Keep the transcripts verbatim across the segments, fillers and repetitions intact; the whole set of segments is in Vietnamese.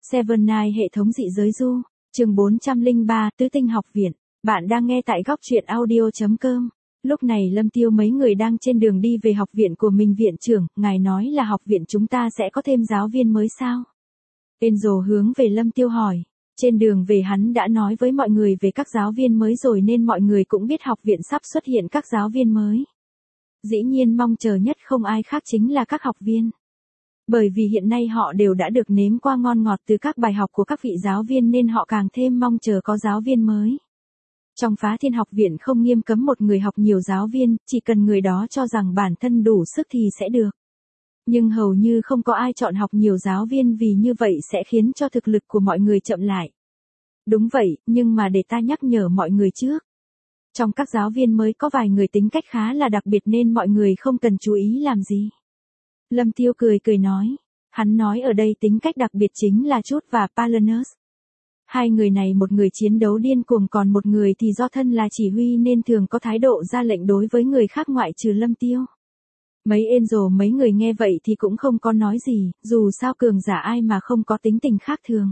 Seven Nine hệ thống dị giới du, chương bốn trăm lẻ ba, Tứ tinh học viện. Bạn đang nghe tại góc truyện audio chấm com. Lúc này Lâm Tiêu mấy người đang trên đường đi về học viện của mình. Viện trưởng, ngài nói là học viện chúng ta sẽ có thêm giáo viên mới sao? Enzo hướng về Lâm Tiêu hỏi. Trên đường về hắn đã nói với mọi người về các giáo viên mới rồi nên mọi người cũng biết học viện sắp xuất hiện các giáo viên mới. Dĩ nhiên mong chờ nhất không ai khác chính là các học viên. Bởi vì hiện nay họ đều đã được nếm qua ngon ngọt từ các bài học của các vị giáo viên nên họ càng thêm mong chờ có giáo viên mới. Trong Phá Thiên học viện không nghiêm cấm một người học nhiều giáo viên, chỉ cần người đó cho rằng bản thân đủ sức thì sẽ được. Nhưng hầu như không có ai chọn học nhiều giáo viên vì như vậy sẽ khiến cho thực lực của mọi người chậm lại. Đúng vậy, nhưng mà để ta nhắc nhở mọi người trước. Trong các giáo viên mới có vài người tính cách khá là đặc biệt nên mọi người không cần chú ý làm gì. Lâm Tiêu cười cười nói. Hắn nói ở đây tính cách đặc biệt chính là Chút và Palanus. Hai người này một người chiến đấu điên cuồng còn một người thì do thân là chỉ huy nên thường có thái độ ra lệnh đối với người khác ngoại trừ Lâm Tiêu. Mấy Angel mấy người nghe vậy thì cũng không có nói gì, dù sao cường giả ai mà không có tính tình khác thường.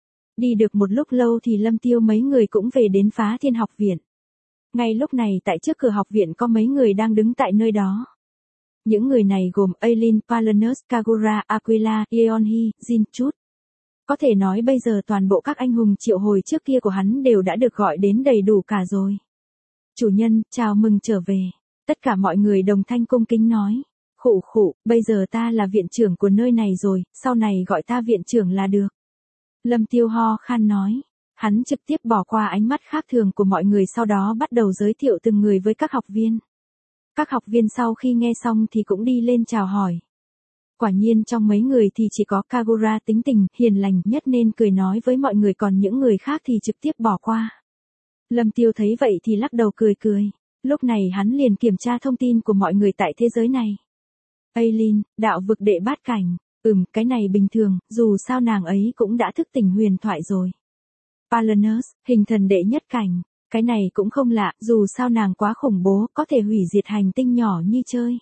Đi được một lúc lâu thì Lâm Tiêu mấy người cũng về đến Phá Thiên học viện. Ngay lúc này tại trước cửa học viện có mấy người đang đứng tại nơi đó. Những người này gồm Aileen, Palanus, Kagura, Aquila, Yeonhee, Jin, Chút. Có thể nói bây giờ toàn bộ các anh hùng triệu hồi trước kia của hắn đều đã được gọi đến đầy đủ cả rồi. Chủ nhân, chào mừng trở về. Tất cả mọi người đồng thanh cung kính nói. Khụ khụ, bây giờ ta là viện trưởng của nơi này rồi, sau này gọi ta viện trưởng là được. Lâm Tiêu ho khan nói. Hắn trực tiếp bỏ qua ánh mắt khác thường của mọi người sau đó bắt đầu giới thiệu từng người với các học viên. Các học viên sau khi nghe xong thì cũng đi lên chào hỏi. Quả nhiên trong mấy người thì chỉ có Kagura tính tình hiền lành nhất nên cười nói với mọi người còn những người khác thì trực tiếp bỏ qua. Lâm Tiêu thấy vậy thì lắc đầu cười cười. Lúc này hắn liền kiểm tra thông tin của mọi người tại thế giới này. Aileen, đạo vực đệ bát cảnh. Ừm, cái này bình thường, dù sao nàng ấy cũng đã thức tỉnh huyền thoại rồi. Palanus, hình thần đệ nhất cảnh. Cái này cũng không lạ, dù sao nàng quá khủng bố, có thể hủy diệt hành tinh nhỏ như chơi.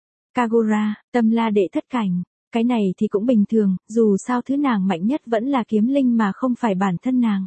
Kagura, tâm la đệ thất cảnh. Cái này thì cũng bình thường, dù sao thứ nàng mạnh nhất vẫn là kiếm linh mà không phải bản thân nàng.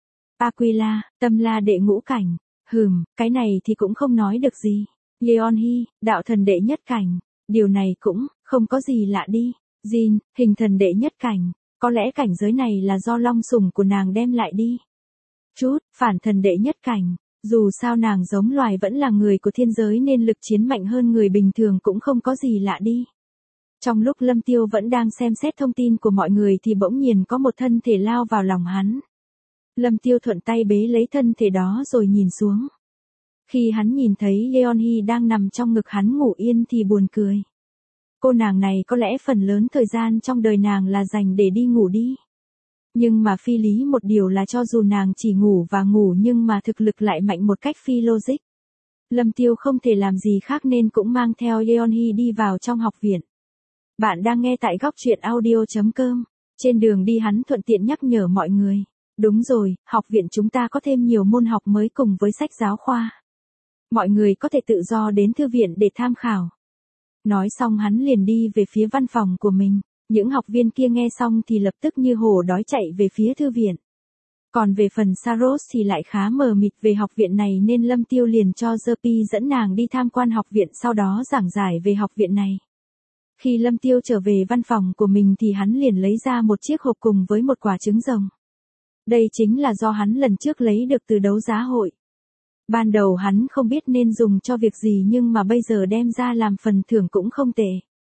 Aquila, tâm la đệ ngũ cảnh. Hừm, cái này thì cũng không nói được gì. Yeonhee, đạo thần đệ nhất cảnh. Điều này cũng không có gì lạ đi. Jin, hình thần đệ nhất cảnh. Có lẽ cảnh giới này là do long sủng của nàng đem lại đi. Chút, phản thần đệ nhất cảnh. Dù sao nàng giống loài vẫn là người của thiên giới nên lực chiến mạnh hơn người bình thường cũng không có gì lạ đi. Trong lúc Lâm Tiêu vẫn đang xem xét thông tin của mọi người thì bỗng nhiên có một thân thể lao vào lòng hắn. Lâm Tiêu thuận tay bế lấy thân thể đó rồi nhìn xuống. Khi hắn nhìn thấy Yeonhee đang nằm trong ngực hắn ngủ yên thì buồn cười. Cô nàng này có lẽ phần lớn thời gian trong đời nàng là dành để đi ngủ đi. Nhưng mà phi lý một điều là cho dù nàng chỉ ngủ và ngủ nhưng mà thực lực lại mạnh một cách phi logic. Lâm Tiêu không thể làm gì khác nên cũng mang theo Yeonhee đi vào trong học viện. Bạn đang nghe tại góc truyện audio chấm com. Trên đường đi hắn thuận tiện nhắc nhở mọi người. Đúng rồi, học viện chúng ta có thêm nhiều môn học mới cùng với sách giáo khoa. Mọi người có thể tự do đến thư viện để tham khảo. Nói xong hắn liền đi về phía văn phòng của mình. Những học viên kia nghe xong thì lập tức như hổ đói chạy về phía thư viện. Còn về phần Saros thì lại khá mờ mịt về học viện này nên Lâm Tiêu liền cho Zepi dẫn nàng đi tham quan học viện sau đó giảng giải về học viện này. Khi Lâm Tiêu trở về văn phòng của mình thì hắn liền lấy ra một chiếc hộp cùng với một quả trứng rồng. Đây chính là do hắn lần trước lấy được từ đấu giá hội. Ban đầu hắn không biết nên dùng cho việc gì nhưng mà bây giờ đem ra làm phần thưởng cũng không tệ.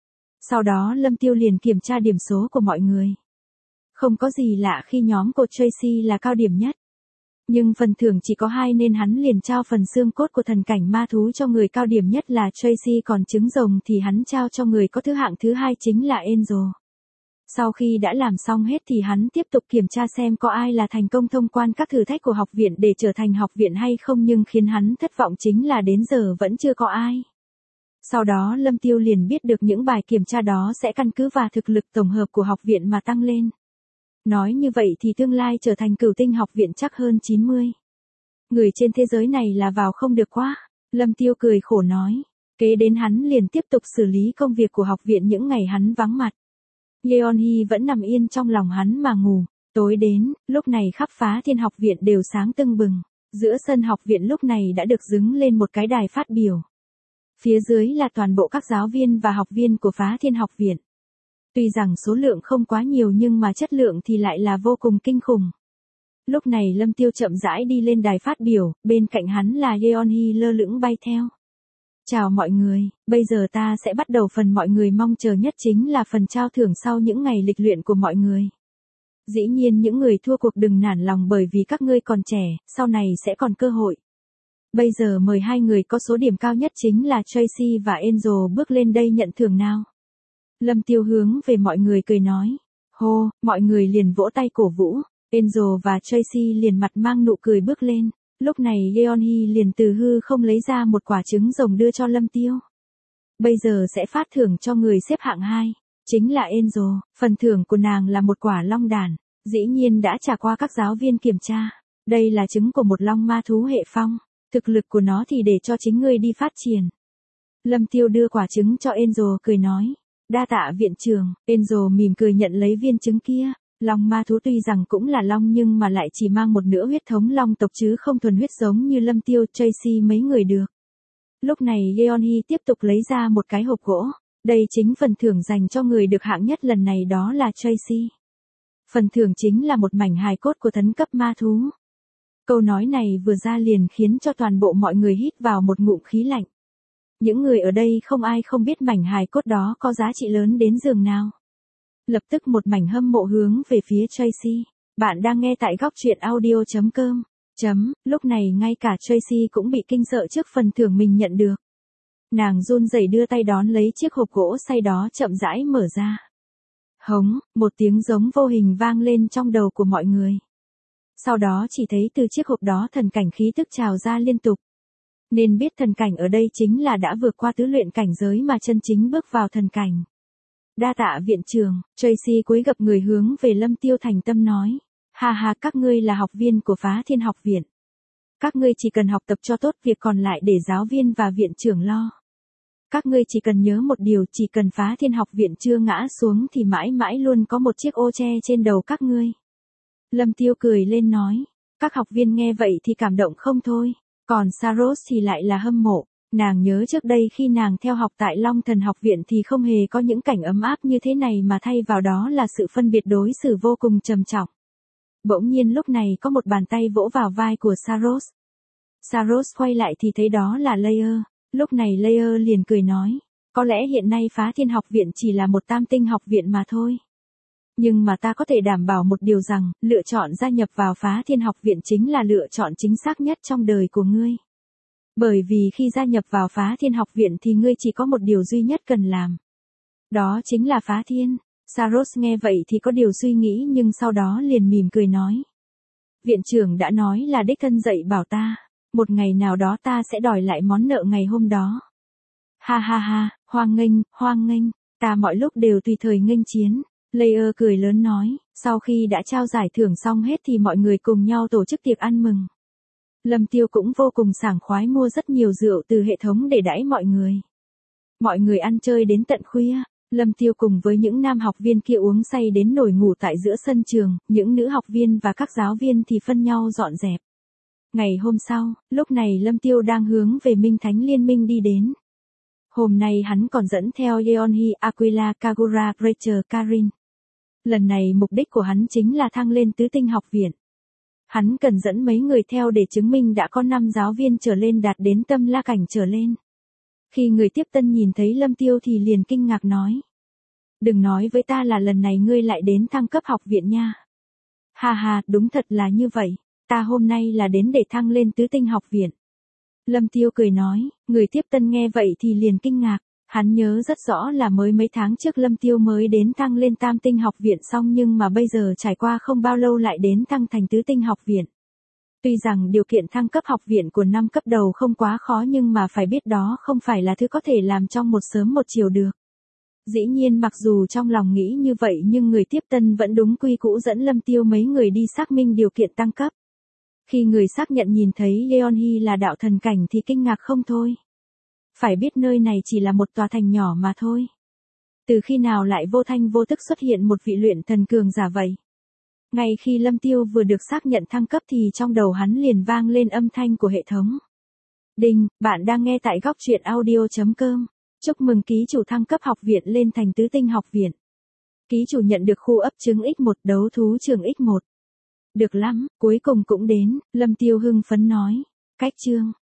Sau đó Lâm Tiêu liền kiểm tra điểm số của mọi người. Không có gì lạ khi nhóm của Tracy là cao điểm nhất. Nhưng phần thưởng chỉ có hai nên hắn liền trao phần xương cốt của thần cảnh ma thú cho người cao điểm nhất là Tracy còn trứng rồng thì hắn trao cho người có thứ hạng thứ hai chính là Angel. Sau khi đã làm xong hết thì hắn tiếp tục kiểm tra xem có ai là thành công thông quan các thử thách của học viện để trở thành học viện hay không nhưng khiến hắn thất vọng chính là đến giờ vẫn chưa có ai. Sau đó Lâm Tiêu liền biết được những bài kiểm tra đó sẽ căn cứ vào thực lực tổng hợp của học viện mà tăng lên. Nói như vậy thì tương lai trở thành cửu tinh học viện chắc hơn chín mươi. Người trên thế giới này là vào không được quá. Lâm Tiêu cười khổ nói. Kế đến hắn liền tiếp tục xử lý công việc của học viện những ngày hắn vắng mặt. Yeonhee vẫn nằm yên trong lòng hắn mà ngủ. Tối đến, lúc này khắp Phá Thiên Học Viện đều sáng tưng bừng. Giữa sân học viện lúc này đã được dứng lên một cái đài phát biểu. Phía dưới là toàn bộ các giáo viên và học viên của Phá Thiên Học Viện. Tuy rằng số lượng không quá nhiều nhưng mà chất lượng thì lại là vô cùng kinh khủng. Lúc này Lâm Tiêu chậm rãi đi lên đài phát biểu, bên cạnh hắn là Yeonhee lơ lửng bay theo. Chào mọi người, bây giờ ta sẽ bắt đầu phần mọi người mong chờ nhất chính là phần trao thưởng sau những ngày lịch luyện của mọi người. Dĩ nhiên những người thua cuộc đừng nản lòng bởi vì các ngươi còn trẻ, sau này sẽ còn cơ hội. Bây giờ mời hai người có số điểm cao nhất chính là Tracy và Angel bước lên đây nhận thưởng nào. Lâm Tiêu hướng về mọi người cười nói. Hô, mọi người liền vỗ tay cổ vũ. Angel và Tracy liền mặt mang nụ cười bước lên. Lúc này Yeonhee liền từ hư không lấy ra một quả trứng rồng đưa cho Lâm Tiêu. Bây giờ sẽ phát thưởng cho người xếp hạng hai. Chính là Angel, phần thưởng của nàng là một quả long đàn. Dĩ nhiên đã trải qua các giáo viên kiểm tra. Đây là trứng của một long ma thú hệ phong. Thực lực của nó thì để cho chính ngươi đi phát triển. Lâm Tiêu đưa quả trứng cho Angel cười nói. Đa tạ viện trưởng. Angel mỉm cười nhận lấy viên trứng kia. Long ma thú tuy rằng cũng là long nhưng mà lại chỉ mang một nửa huyết thống long tộc chứ không thuần huyết giống như Lâm Tiêu, Tracy mấy người được. Lúc này Yeonhee tiếp tục lấy ra một cái hộp gỗ. Đây chính phần thưởng dành cho người được hạng nhất lần này đó là Tracy. Phần thưởng chính là một mảnh hài cốt của thấn cấp ma thú. Câu nói này vừa ra liền khiến cho toàn bộ mọi người hít vào một ngụm khí lạnh. Những người ở đây không ai không biết mảnh hài cốt đó có giá trị lớn đến giường nào. Lập tức một mảnh hâm mộ hướng về phía Tracy. Bạn đang nghe tại góc truyện audio chấm com. Chấm, lúc này ngay cả Tracy cũng bị kinh sợ trước phần thưởng mình nhận được. Nàng run rẩy đưa tay đón lấy chiếc hộp gỗ xay đó chậm rãi mở ra. Hống, một tiếng giống vô hình vang lên trong đầu của mọi người. Sau đó chỉ thấy từ chiếc hộp đó thần cảnh khí tức trào ra liên tục. Nên biết thần cảnh ở đây chính là đã vượt qua tứ luyện cảnh giới mà chân chính bước vào thần cảnh. Đa tạ viện trưởng, Tracy cúi gập người hướng về Lâm Tiêu thành tâm nói. Ha ha, các ngươi là học viên của Phá Thiên Học Viện. Các ngươi chỉ cần học tập cho tốt, việc còn lại để giáo viên và viện trưởng lo. Các ngươi chỉ cần nhớ một điều, chỉ cần Phá Thiên Học Viện chưa ngã xuống thì mãi mãi luôn có một chiếc ô che trên đầu các ngươi. Lâm Tiêu cười lên nói. Các học viên nghe vậy thì cảm động không thôi. Còn Saros thì lại là hâm mộ. Nàng nhớ trước đây khi nàng theo học tại Long Thần Học Viện thì không hề có những cảnh ấm áp như thế này mà thay vào đó là sự phân biệt đối xử vô cùng trầm trọng. Bỗng nhiên lúc này có một bàn tay vỗ vào vai của Saros. Saros quay lại thì thấy đó là Layer. Lúc này Layer liền cười nói. Có lẽ hiện nay Phá Thiên Học Viện chỉ là một tam tinh học viện mà thôi. Nhưng mà ta có thể đảm bảo một điều rằng, lựa chọn gia nhập vào Phá Thiên Học Viện chính là lựa chọn chính xác nhất trong đời của ngươi. Bởi vì khi gia nhập vào Phá Thiên Học Viện thì ngươi chỉ có một điều duy nhất cần làm. Đó chính là phá thiên. Saros nghe vậy thì có điều suy nghĩ nhưng sau đó liền mỉm cười nói. Viện trưởng đã nói là đích thân dạy bảo ta. Một ngày nào đó ta sẽ đòi lại món nợ ngày hôm đó. Ha ha ha, hoan nghênh, hoan nghênh, ta mọi lúc đều tùy thời nghênh chiến. Layer cười lớn nói, sau khi đã trao giải thưởng xong hết thì mọi người cùng nhau tổ chức tiệc ăn mừng. Lâm Tiêu cũng vô cùng sảng khoái mua rất nhiều rượu từ hệ thống để đãi mọi người. Mọi người ăn chơi đến tận khuya, Lâm Tiêu cùng với những nam học viên kia uống say đến nổi ngủ tại giữa sân trường, những nữ học viên và các giáo viên thì phân nhau dọn dẹp. Ngày hôm sau, lúc này Lâm Tiêu đang hướng về Minh Thánh Liên Minh đi đến. Hôm nay hắn còn dẫn theo Yeonhee, Aquila, Kagura, Rachel, Karin. Lần này mục đích của hắn chính là thăng lên tứ tinh học viện. Hắn cần dẫn mấy người theo để chứng minh đã có năm giáo viên trở lên đạt đến tâm la cảnh trở lên. Khi người tiếp tân nhìn thấy Lâm Tiêu thì liền kinh ngạc nói. Đừng nói với ta là lần này ngươi lại đến thăng cấp học viện nha. Ha ha, đúng thật là như vậy. Ta hôm nay là đến để thăng lên tứ tinh học viện. Lâm Tiêu cười nói, người tiếp tân nghe vậy thì liền kinh ngạc. Hắn nhớ rất rõ là mới mấy tháng trước Lâm Tiêu mới đến thăng lên tam tinh học viện xong nhưng mà bây giờ trải qua không bao lâu lại đến thăng thành tứ tinh học viện. Tuy rằng điều kiện thăng cấp học viện của năm cấp đầu không quá khó nhưng mà phải biết đó không phải là thứ có thể làm trong một sớm một chiều được. Dĩ nhiên mặc dù trong lòng nghĩ như vậy nhưng người tiếp tân vẫn đúng quy cũ dẫn Lâm Tiêu mấy người đi xác minh điều kiện tăng cấp. Khi người xác nhận nhìn thấy Yeonhee là đạo thần cảnh thì kinh ngạc không thôi. Phải biết nơi này chỉ là một tòa thành nhỏ mà thôi. Từ khi nào lại vô thanh vô tức xuất hiện một vị luyện thần cường giả vậy? Ngay khi Lâm Tiêu vừa được xác nhận thăng cấp thì trong đầu hắn liền vang lên âm thanh của hệ thống. Đinh, bạn đang nghe tại góc truyện audio.com. Chúc mừng ký chủ thăng cấp học viện lên thành tứ tinh học viện. Ký chủ nhận được khu ấp trứng ích một đấu thú trường ích một. Được lắm, cuối cùng cũng đến, Lâm Tiêu hưng phấn nói. Cách chương,